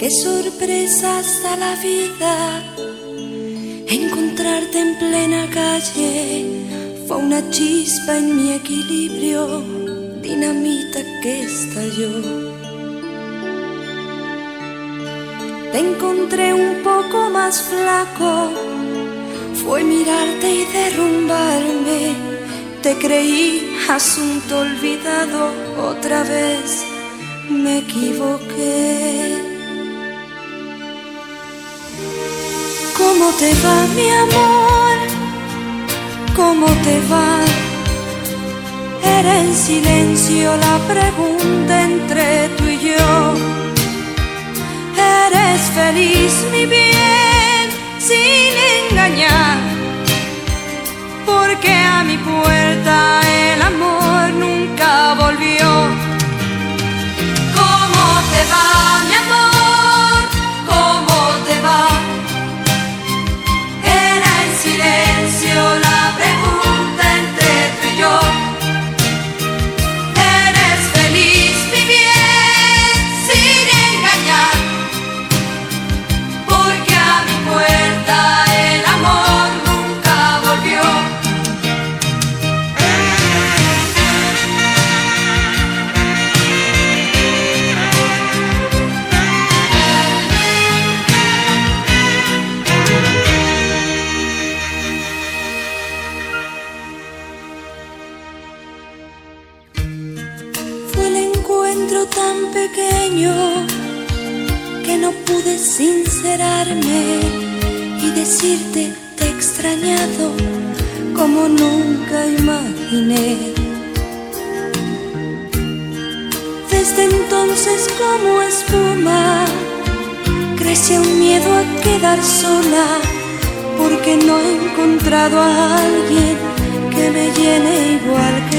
Qué sorpresa hasta la vida, encontrarte en plena calle fue una chispa en mi equilibrio, dinamita que estalló. Te encontré un poco más flaco, fue mirarte y derrumbarme. Te creí asunto olvidado, otra vez me equivoqué. ¿Cómo te va, mi amor? ¿Cómo te va? Era en silencio la pregunta entre tú y yo. ¿Eres feliz, mi bien, sin engañar? Porque a mi puerta el amor nunca volvió. ¿Cómo te va, mi amor? ¿Cómo te va? Era en silencio la pregunta entre tú y yo. ¿Eres feliz, mi bien, sin engañar? Porque a mi puerta el amor nunca volvió. Fue el encuentro tan pequeño que no pude sincerarme y decirte te he extrañado como nunca imaginé. Desde entonces como espuma crece un miedo a quedar sola, porque no he encontrado a alguien que me llene igual que